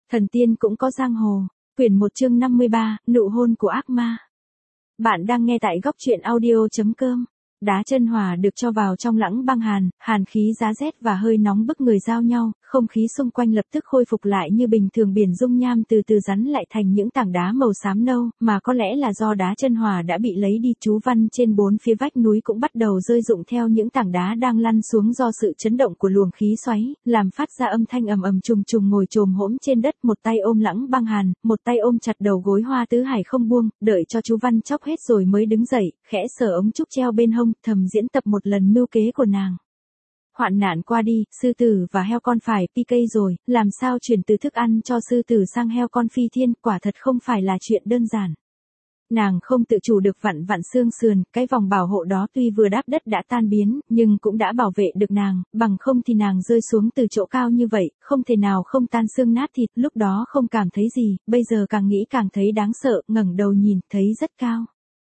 Thần tiên cũng có giang hồ. Quyển 1 chương 53, nụ hôn của ác ma. Bạn đang nghe tại góc truyện audio.com. Đá chân hỏa được cho vào trong lãng băng hàn khí giá rét và hơi nóng bức người giao nhau, không khí xung quanh lập tức khôi phục lại như bình thường, biển dung nham từ từ rắn lại thành những tảng đá màu xám nâu, mà có lẽ là do đá chân hỏa đã bị lấy đi. Chú văn trên bốn phía vách núi cũng bắt đầu rơi rụng theo những tảng đá đang lăn xuống do sự chấn động của luồng khí xoáy, làm phát ra âm thanh ầm ầm. Trùng trùng ngồi chồm hổm trên đất, một tay ôm lãng băng hàn, một tay ôm chặt đầu gối. Hoa Tứ Hải không buông, đợi cho chú văn chóc hết rồi mới đứng dậy, khẽ sờ ống trúc treo bên hông, thầm diễn tập một lần mưu kế của nàng. Hoạn nạn qua đi, sư tử và heo con phải PK rồi, làm sao chuyển từ thức ăn cho sư tử sang heo con phi thiên, quả thật không phải là chuyện đơn giản. Nàng không tự chủ được vặn vặn xương sườn, cái vòng bảo hộ đó tuy vừa đáp đất đã tan biến, nhưng cũng đã bảo vệ được nàng, bằng không thì nàng rơi xuống từ chỗ cao như vậy, không thể nào không tan xương nát thịt. Lúc đó không cảm thấy gì, bây giờ càng nghĩ càng thấy đáng sợ, ngẩng đầu nhìn, thấy rất cao.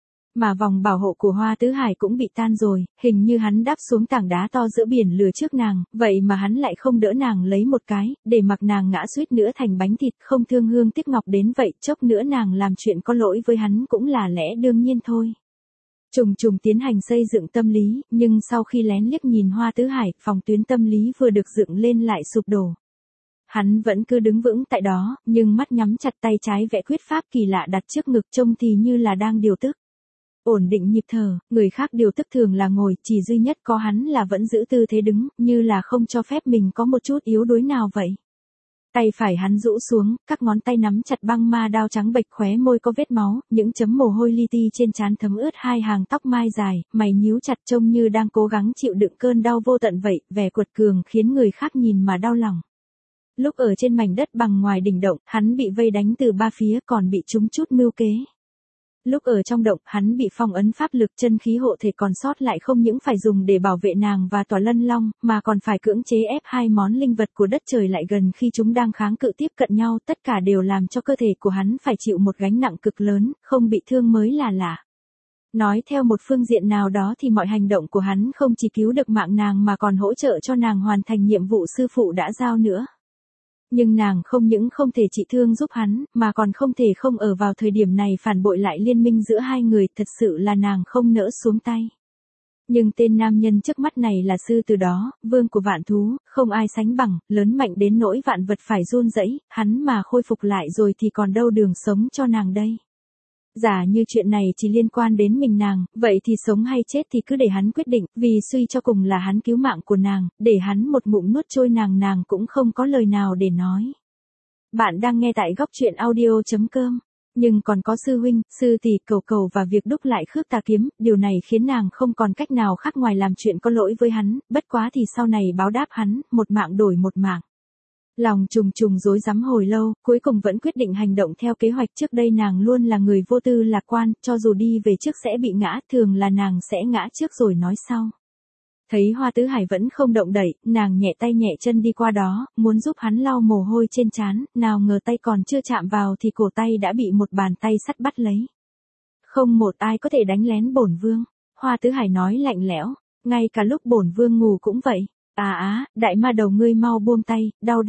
Mà vòng bảo hộ của Hoa Tứ Hải cũng bị tan rồi, hình như hắn đáp xuống tảng đá to giữa biển lửa trước nàng, vậy mà hắn lại không đỡ nàng lấy một cái, để mặc nàng ngã suýt nữa thành bánh thịt, không thương hương tiếc ngọc đến vậy. Chốc nữa nàng làm chuyện có lỗi với hắn cũng là lẽ đương nhiên thôi. Trùng trùng tiến hành xây dựng tâm lý, nhưng sau khi lén liếc nhìn Hoa Tứ Hải, phòng tuyến tâm lý vừa được dựng lên lại sụp đổ. Hắn vẫn cứ đứng vững tại đó, nhưng mắt nhắm chặt, tay trái vẽ quyết pháp kỳ lạ đặt trước ngực, trông thì như là đang điều tức. Ổn định nhịp thở, người khác điều tức thường là ngồi, chỉ duy nhất có hắn là vẫn giữ tư thế đứng, như là không cho phép mình có một chút yếu đuối nào vậy. Tay phải hắn rũ xuống, các ngón tay nắm chặt băng ma đao trắng bệch, khóe môi có vết máu, những chấm mồ hôi li ti trên trán thấm ướt hai hàng tóc mai dài, mày nhíu chặt trông như đang cố gắng chịu đựng cơn đau vô tận vậy, vẻ quật cường khiến người khác nhìn mà đau lòng. Lúc ở trên mảnh đất bằng ngoài đỉnh động, hắn bị vây đánh từ ba phía, còn bị trúng chút mưu kế. Lúc ở trong động, hắn bị phong ấn pháp lực, chân khí hộ thể còn sót lại không những phải dùng để bảo vệ nàng và Tòa Lân Long, mà còn phải cưỡng chế ép hai món linh vật của đất trời lại gần khi chúng đang kháng cự tiếp cận nhau, tất cả đều làm cho cơ thể của hắn phải chịu một gánh nặng cực lớn, không bị thương mới là lạ. Nói theo một phương diện nào đó thì mọi hành động của hắn không chỉ cứu được mạng nàng mà còn hỗ trợ cho nàng hoàn thành nhiệm vụ sư phụ đã giao nữa. Nhưng nàng không những không thể trị thương giúp hắn, mà còn không thể không ở vào thời điểm này phản bội lại liên minh giữa hai người, thật sự là nàng không nỡ xuống tay. Nhưng tên nam nhân trước mắt này là sư tử đó, vương của vạn thú, không ai sánh bằng, lớn mạnh đến nỗi vạn vật phải run rẩy, hắn mà khôi phục lại rồi thì còn đâu đường sống cho nàng đây. Giả như chuyện này chỉ liên quan đến mình nàng, vậy thì sống hay chết thì cứ để hắn quyết định, vì suy cho cùng là hắn cứu mạng của nàng, để hắn một ngụm nuốt trôi nàng cũng không có lời nào để nói. Bạn đang nghe tại góc truyện audio.com. Nhưng còn có sư huynh, sư tỷ, cầu và việc đúc lại khước tà kiếm, điều này khiến nàng không còn cách nào khác ngoài làm chuyện có lỗi với hắn, bất quá thì sau này báo đáp hắn, một mạng đổi một mạng. Lòng trùng trùng rối rắm hồi lâu, cuối cùng vẫn quyết định hành động theo kế hoạch. Trước đây nàng luôn là người vô tư lạc quan, cho dù đi về trước sẽ bị ngã, thường là nàng sẽ ngã trước rồi nói sau. Thấy Hoa Tứ Hải vẫn không động đậy, nàng nhẹ tay nhẹ chân đi qua đó, muốn giúp hắn lau mồ hôi trên trán, nào ngờ tay còn chưa chạm vào thì cổ tay đã bị một bàn tay sắt bắt lấy. Không một ai có thể đánh lén bổn vương, Hoa Tứ Hải nói lạnh lẽo, ngay cả lúc bổn vương ngủ cũng vậy. Đại ma đầu ngươi mau buông tay, đau.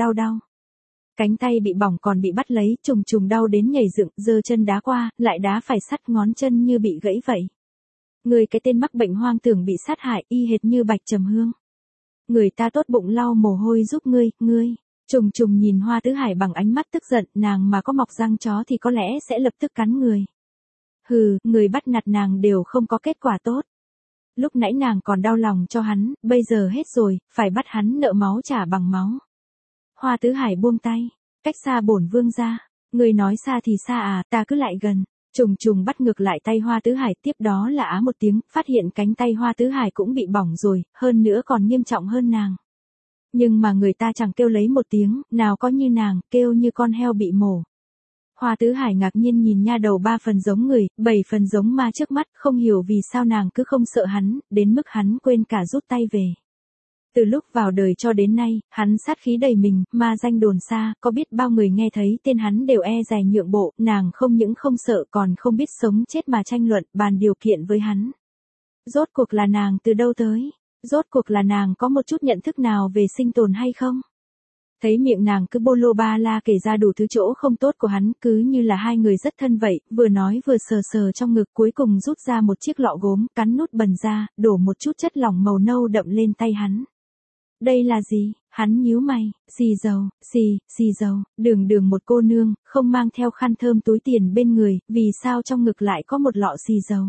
Cánh tay bị bỏng còn bị bắt lấy, trùng trùng đau đến nhảy dựng, giơ chân đá qua, lại đá phải sắt, ngón chân như bị gãy vậy. Ngươi cái tên mắc bệnh hoang tưởng bị sát hại, y hệt như Bạch Trầm Hương. Người ta tốt bụng lau mồ hôi giúp ngươi. Trùng trùng nhìn Hoa Tứ Hải bằng ánh mắt tức giận, nàng mà có mọc răng chó thì có lẽ sẽ lập tức cắn người. Hừ, người bắt nạt nàng đều không có kết quả tốt. Lúc nãy nàng còn đau lòng cho hắn, bây giờ hết rồi, phải bắt hắn nợ máu trả bằng máu. Hoa Tứ Hải buông tay, cách xa bổn vương ra, người nói xa thì xa à, ta cứ lại gần. Trùng trùng bắt ngược lại tay Hoa Tứ Hải, tiếp đó là á một tiếng, phát hiện cánh tay Hoa Tứ Hải cũng bị bỏng rồi, hơn nữa còn nghiêm trọng hơn nàng. Nhưng mà người ta chẳng kêu lấy một tiếng, nào có như nàng, kêu như con heo bị mổ. Hoa Tứ Hải ngạc nhiên nhìn nha đầu 3 phần giống người, 7 phần giống ma trước mắt, không hiểu vì sao nàng cứ không sợ hắn, đến mức hắn quên cả rút tay về. Từ lúc vào đời cho đến nay, hắn sát khí đầy mình, ma danh đồn xa, có biết bao người nghe thấy tên hắn đều e dè nhượng bộ, nàng không những không sợ còn không biết sống chết mà tranh luận, bàn điều kiện với hắn. Rốt cuộc là nàng từ đâu tới? Rốt cuộc là nàng có một chút nhận thức nào về sinh tồn hay không? Thấy miệng nàng cứ bô lô ba la kể ra đủ thứ chỗ không tốt của hắn, cứ như là hai người rất thân vậy, vừa nói vừa sờ sờ trong ngực, cuối cùng rút ra một chiếc lọ gốm, cắn nút bần ra, đổ một chút chất lỏng màu nâu đậm lên tay hắn. Đây là gì? Hắn nhíu mày, xì dầu, xì dầu, đường một cô nương, không mang theo khăn thơm túi tiền bên người, vì sao trong ngực lại có một lọ xì dầu?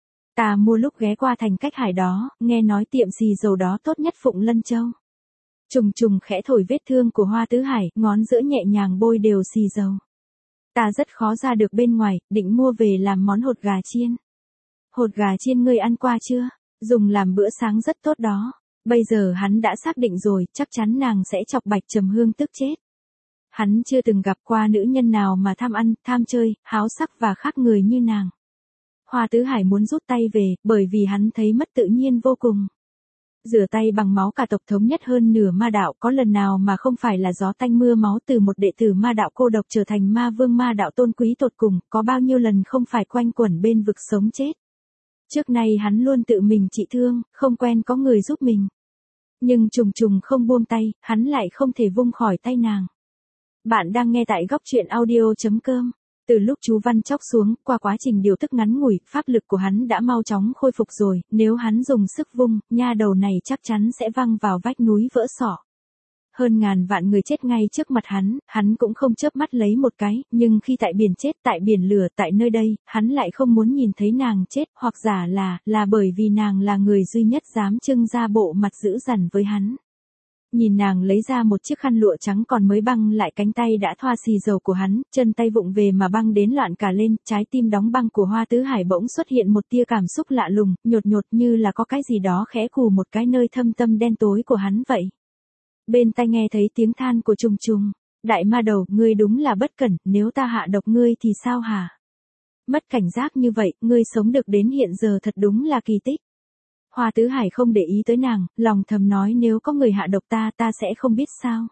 Ta mua lúc ghé qua thành Cách Hải đó, nghe nói tiệm xì dầu đó tốt nhất Phụng Lân Châu. Trùng khẽ thổi vết thương của Hoa Tứ Hải, ngón giữa nhẹ nhàng bôi đều xì dầu. Ta rất khó ra được bên ngoài, định mua về làm món hột gà chiên. Hột gà chiên ngươi ăn qua chưa? Dùng làm bữa sáng rất tốt đó. Bây giờ hắn đã xác định rồi, chắc chắn nàng sẽ chọc Bạch Trầm Hương tức chết. Hắn chưa từng gặp qua nữ nhân nào mà tham ăn, tham chơi, háo sắc và khác người như nàng. Hoa Tứ Hải muốn rút tay về, bởi vì hắn thấy mất tự nhiên vô cùng. Rửa tay bằng máu cả tộc thống nhất hơn nửa ma đạo, có lần nào mà không phải là gió tanh mưa máu từ một đệ tử ma đạo cô độc trở thành ma vương ma đạo tôn quý tột cùng, có bao nhiêu lần không phải quanh quẩn bên vực sống chết. Trước nay hắn luôn tự mình trị thương, không quen có người giúp mình. Nhưng trùng không buông tay, hắn lại không thể vung khỏi tay nàng. Bạn đang nghe tại góc truyện audio.com. Từ lúc chú Văn chóc xuống, qua quá trình điều tức ngắn ngủi, pháp lực của hắn đã mau chóng khôi phục rồi, nếu hắn dùng sức vung, nha đầu này chắc chắn sẽ văng vào vách núi vỡ sọ. Hơn ngàn vạn người chết ngay trước mặt hắn cũng không chớp mắt lấy một cái, nhưng khi tại biển chết, tại biển lửa, tại nơi đây, hắn lại không muốn nhìn thấy nàng chết, hoặc giả là bởi vì nàng là người duy nhất dám trưng ra bộ mặt dữ dằn với hắn. Nhìn nàng lấy ra một chiếc khăn lụa trắng còn mới băng lại cánh tay đã thoa xì dầu của hắn, chân tay vụng về mà băng đến loạn cả lên, trái tim đóng băng của Hoa Tứ Hải bỗng xuất hiện một tia cảm xúc lạ lùng, nhột như là có cái gì đó khẽ cù một cái nơi thâm tâm đen tối của hắn vậy. Bên tai nghe thấy tiếng than của trùng. Đại ma đầu, ngươi đúng là bất cẩn, nếu ta hạ độc ngươi thì sao hả? Mất cảnh giác như vậy, ngươi sống được đến hiện giờ thật đúng là kỳ tích. Hoa Tứ Hải không để ý tới nàng, lòng thầm nói nếu có người hạ độc ta sẽ không biết sao.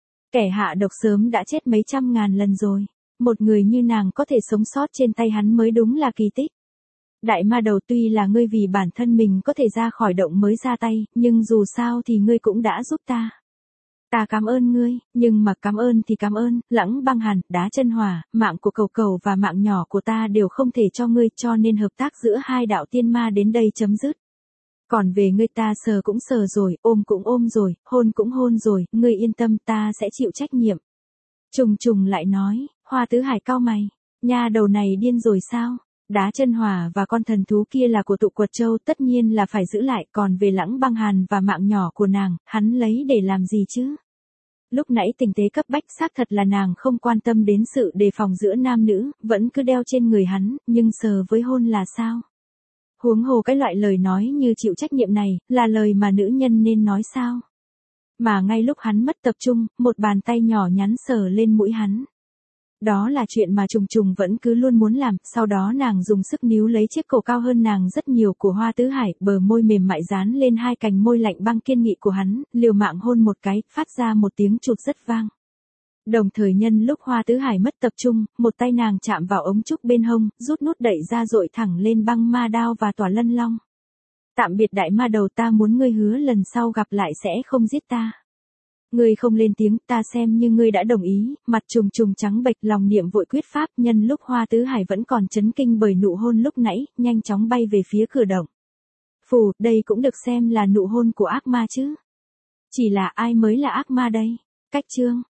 Kẻ hạ độc sớm đã chết mấy trăm ngàn lần rồi. Một người như nàng có thể sống sót trên tay hắn mới đúng là kỳ tích. Đại ma đầu, tuy là ngươi vì bản thân mình có thể ra khỏi động mới ra tay, nhưng dù sao thì ngươi cũng đã giúp ta. Ta cảm ơn ngươi, nhưng mà cảm ơn thì cảm ơn, Lẳng Băng Hàn, Đá Chân Hỏa, mạng của Cầu Cầu và mạng nhỏ của ta đều không thể cho ngươi, cho nên hợp tác giữa hai đạo tiên ma đến đây chấm dứt. Còn về ngươi ta sờ cũng sờ rồi, ôm cũng ôm rồi, hôn cũng hôn rồi, ngươi yên tâm ta sẽ chịu trách nhiệm. Trùng lại nói, Hoa Tứ Hải cau mày, nha đầu này điên rồi sao? Đá Chân Hỏa và con thần thú kia là của tụ Quật Châu, tất nhiên là phải giữ lại, còn về Lẳng Băng Hàn và mạng nhỏ của nàng, hắn lấy để làm gì chứ? Lúc nãy tình thế cấp bách xác thật là nàng không quan tâm đến sự đề phòng giữa nam nữ, vẫn cứ đeo trên người hắn, nhưng sờ với hôn là sao? Huống hồ cái loại lời nói như chịu trách nhiệm này, là lời mà nữ nhân nên nói sao? Mà ngay lúc hắn mất tập trung, một bàn tay nhỏ nhắn sờ lên mũi hắn. Đó là chuyện mà trùng vẫn cứ luôn muốn làm, sau đó nàng dùng sức níu lấy chiếc cổ cao hơn nàng rất nhiều của Hoa Tứ Hải, bờ môi mềm mại dán lên hai cành môi lạnh băng kiên nghị của hắn, liều mạng hôn một cái, phát ra một tiếng chụt rất vang. Đồng thời nhân lúc Hoa Tứ Hải mất tập trung, một tay nàng chạm vào ống trúc bên hông, rút nút đẩy ra dội thẳng lên băng ma đao và tỏa lân long. Tạm biệt đại ma đầu, ta muốn ngươi hứa lần sau gặp lại sẽ không giết ta. Ngươi không lên tiếng, ta xem như ngươi đã đồng ý, mặt trùng trắng bệch, lòng niệm vội quyết pháp, nhân lúc Hoa Tứ Hải vẫn còn chấn kinh bởi nụ hôn lúc nãy, nhanh chóng bay về phía cửa động. Phù, đây cũng được xem là nụ hôn của ác ma chứ. Chỉ là ai mới là ác ma đây? Cách chương